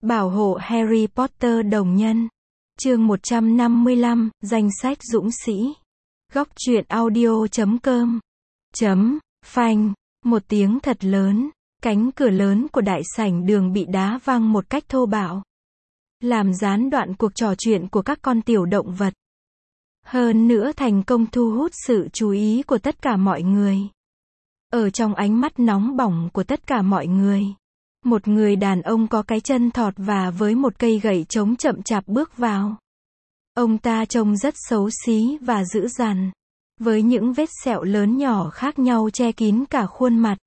Bảo hộ Harry Potter đồng nhân. Chương 155, danh sách dũng sĩ. Góc truyện audio.com. Phanh, một tiếng thật lớn, cánh cửa lớn của đại sảnh đường bị đá văng một cách thô bạo, làm gián đoạn cuộc trò chuyện của các con tiểu động vật. Hơn nữa thành công thu hút sự chú ý của tất cả mọi người. Ở trong ánh mắt nóng bỏng của tất cả mọi người, một người đàn ông có cái chân thọt và với một cây gậy trống chậm chạp bước vào. Ông ta trông rất xấu xí và dữ dằn, với những vết sẹo lớn nhỏ khác nhau che kín cả khuôn mặt.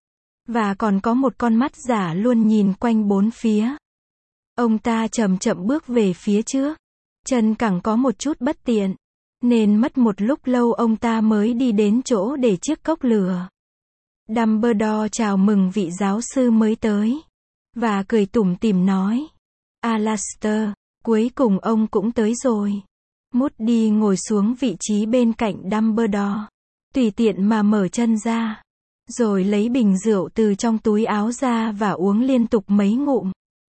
Và còn có một con mắt giả luôn nhìn quanh bốn phía. Ông ta chậm chậm bước về phía trước. Chân cẳng có một chút bất tiện, nên mất một lúc lâu ông ta mới đi đến chỗ để chiếc cốc lửa. Dumbledore chào mừng vị giáo sư mới tới, và cười tủm tỉm nói: Alastor, cuối cùng ông cũng tới rồi. Moody ngồi xuống vị trí bên cạnh Dumbledore, tùy tiện mà mở chân ra, rồi lấy bình rượu từ trong túi áo ra và uống liên tục mấy ngụm.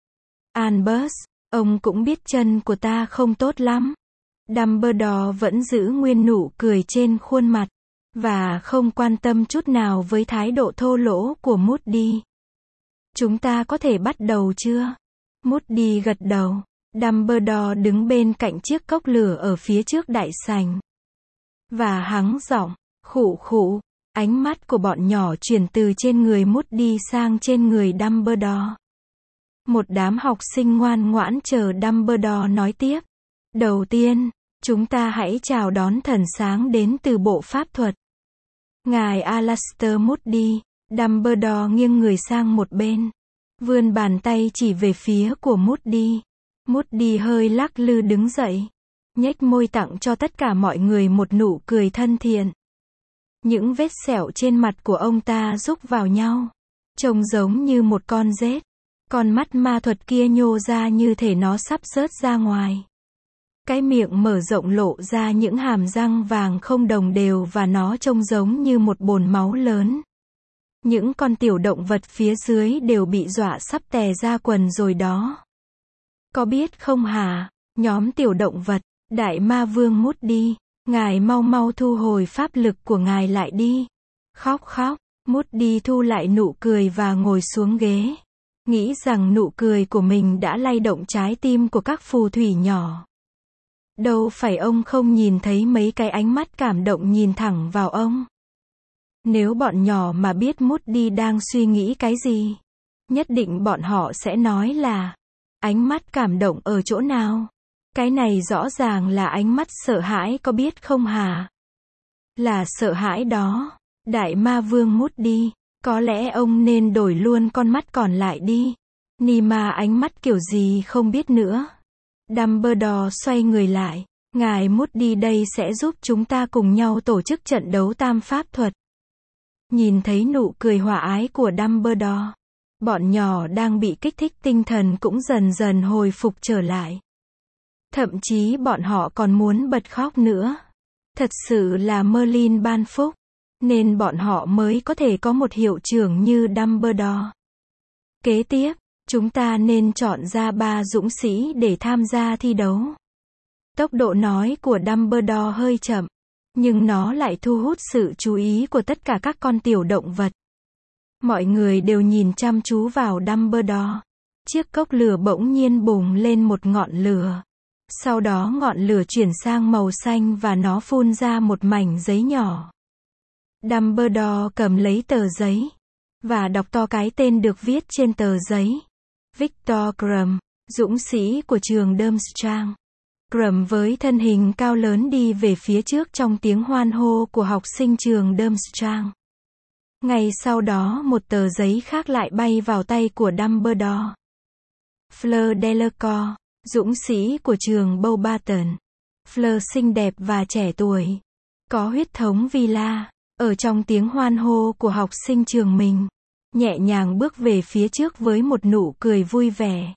Albus, ông cũng biết chân của ta không tốt lắm. Dumbledore vẫn giữ nguyên nụ cười trên khuôn mặt, và không quan tâm chút nào với thái độ thô lỗ của Moody. Chúng ta có thể bắt đầu chưa? Moody gật đầu. Dumbledore đứng bên cạnh chiếc cốc lửa ở phía trước đại sảnh, và hắng giọng, khụ khụ. Ánh mắt của bọn nhỏ chuyển từ trên người Moody sang trên người Dumbledore. Một đám học sinh ngoan ngoãn chờ Dumbledore nói tiếp. Đầu tiên, chúng ta hãy chào đón thần sáng đến từ bộ pháp thuật. Ngài Alastor Moody. Dumbledore nghiêng người sang một bên, vươn bàn tay chỉ về phía của Moody. Moody hơi lắc lư đứng dậy, nhếch môi tặng cho tất cả mọi người một nụ cười thân thiện. Những vết sẹo trên mặt của ông ta rúc vào nhau, trông giống như một con rết. Con mắt ma thuật kia nhô ra như thể nó sắp rớt ra ngoài. Cái miệng mở rộng lộ ra những hàm răng vàng không đồng đều và nó trông giống như một bồn máu lớn. Những con tiểu động vật phía dưới đều bị dọa sắp tè ra quần rồi đó. Có biết không hả, nhóm tiểu động vật, đại ma vương Moody, ngài mau mau thu hồi pháp lực của ngài lại đi. Khóc khóc, Moody thu lại nụ cười và ngồi xuống ghế. Nghĩ rằng nụ cười của mình đã lay động trái tim của các phù thủy nhỏ. Đâu phải ông không nhìn thấy mấy cái ánh mắt cảm động nhìn thẳng vào ông. Nếu bọn nhỏ mà biết Moody đang suy nghĩ cái gì, nhất định bọn họ sẽ nói là: ánh mắt cảm động ở chỗ nào? Cái này rõ ràng là ánh mắt sợ hãi, có biết không hả? Là sợ hãi đó. Đại ma vương Moody, có lẽ ông nên đổi luôn con mắt còn lại đi. Nima ánh mắt kiểu gì không biết nữa. Dumbledore xoay người lại. Ngài Moody đây sẽ giúp chúng ta cùng nhau tổ chức trận đấu tam pháp thuật. Nhìn thấy nụ cười hòa ái của Dumbledore, bọn nhỏ đang bị kích thích tinh thần cũng dần dần hồi phục trở lại. Thậm chí bọn họ còn muốn bật khóc nữa. Thật sự là Merlin ban phúc, nên bọn họ mới có thể có một hiệu trưởng như Dumbledore. Kế tiếp, chúng ta nên chọn ra 3 dũng sĩ để tham gia thi đấu. Tốc độ nói của Dumbledore hơi chậm, nhưng nó lại thu hút sự chú ý của tất cả các con tiểu động vật. Mọi người đều nhìn chăm chú vào Dumbledore. Chiếc cốc lửa bỗng nhiên bùng lên một ngọn lửa. Sau đó ngọn lửa chuyển sang màu xanh và nó phun ra một mảnh giấy nhỏ. Dumbledore cầm lấy tờ giấy, và đọc to cái tên được viết trên tờ giấy. Victor Krum, dũng sĩ của trường Durmstrang. Krum với thân hình cao lớn đi về phía trước trong tiếng hoan hô của học sinh trường Durmstrang. Ngay sau đó một tờ giấy khác lại bay vào tay của Dumbledore. Fleur Delacour, dũng sĩ của trường Beauxbatons. Fleur xinh đẹp và trẻ tuổi, có huyết thống Villa, ở trong tiếng hoan hô của học sinh trường mình, nhẹ nhàng bước về phía trước với một nụ cười vui vẻ.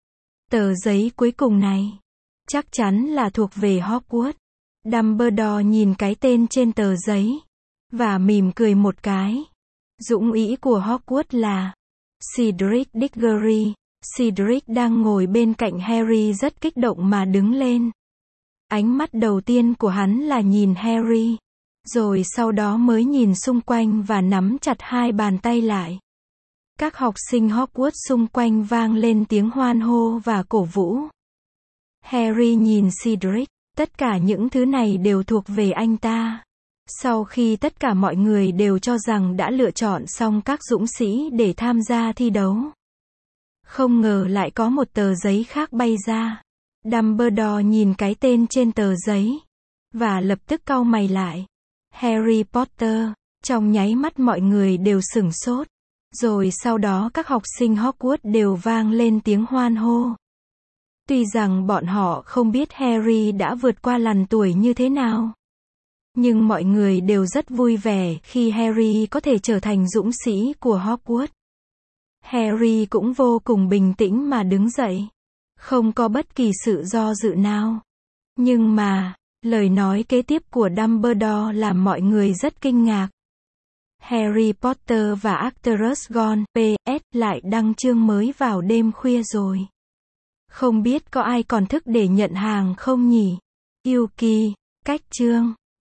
Tờ giấy cuối cùng này, chắc chắn là thuộc về Hogwarts. Dumbledore nhìn cái tên trên tờ giấy, và mỉm cười một cái. Dũng sĩ của Hogwarts là Cedric Diggory. Cedric đang ngồi bên cạnh Harry rất kích động mà đứng lên. Ánh mắt đầu tiên của hắn là nhìn Harry, rồi sau đó mới nhìn xung quanh và nắm chặt hai bàn tay lại. Các học sinh Hogwarts xung quanh vang lên tiếng hoan hô và cổ vũ. Harry nhìn Cedric, tất cả những thứ này đều thuộc về anh ta. Sau khi tất cả mọi người đều cho rằng đã lựa chọn xong các dũng sĩ để tham gia thi đấu, không ngờ lại có một tờ giấy khác bay ra. Dumbledore nhìn cái tên trên tờ giấy, và lập tức cau mày lại. Harry Potter. Trong nháy mắt mọi người đều sửng sốt. Rồi sau đó các học sinh Hogwarts đều vang lên tiếng hoan hô. Tuy rằng bọn họ không biết Harry đã vượt qua lằn tuổi như thế nào, nhưng mọi người đều rất vui vẻ khi Harry có thể trở thành dũng sĩ của Hogwarts. Harry cũng vô cùng bình tĩnh mà đứng dậy, không có bất kỳ sự do dự nào. Nhưng mà, lời nói kế tiếp của Dumbledore làm mọi người rất kinh ngạc. Harry Potter và Arcturus Gone, PS, lại đăng chương mới vào đêm khuya rồi. Không biết có ai còn thức để nhận hàng không nhỉ? Yêu kỳ, cách chương.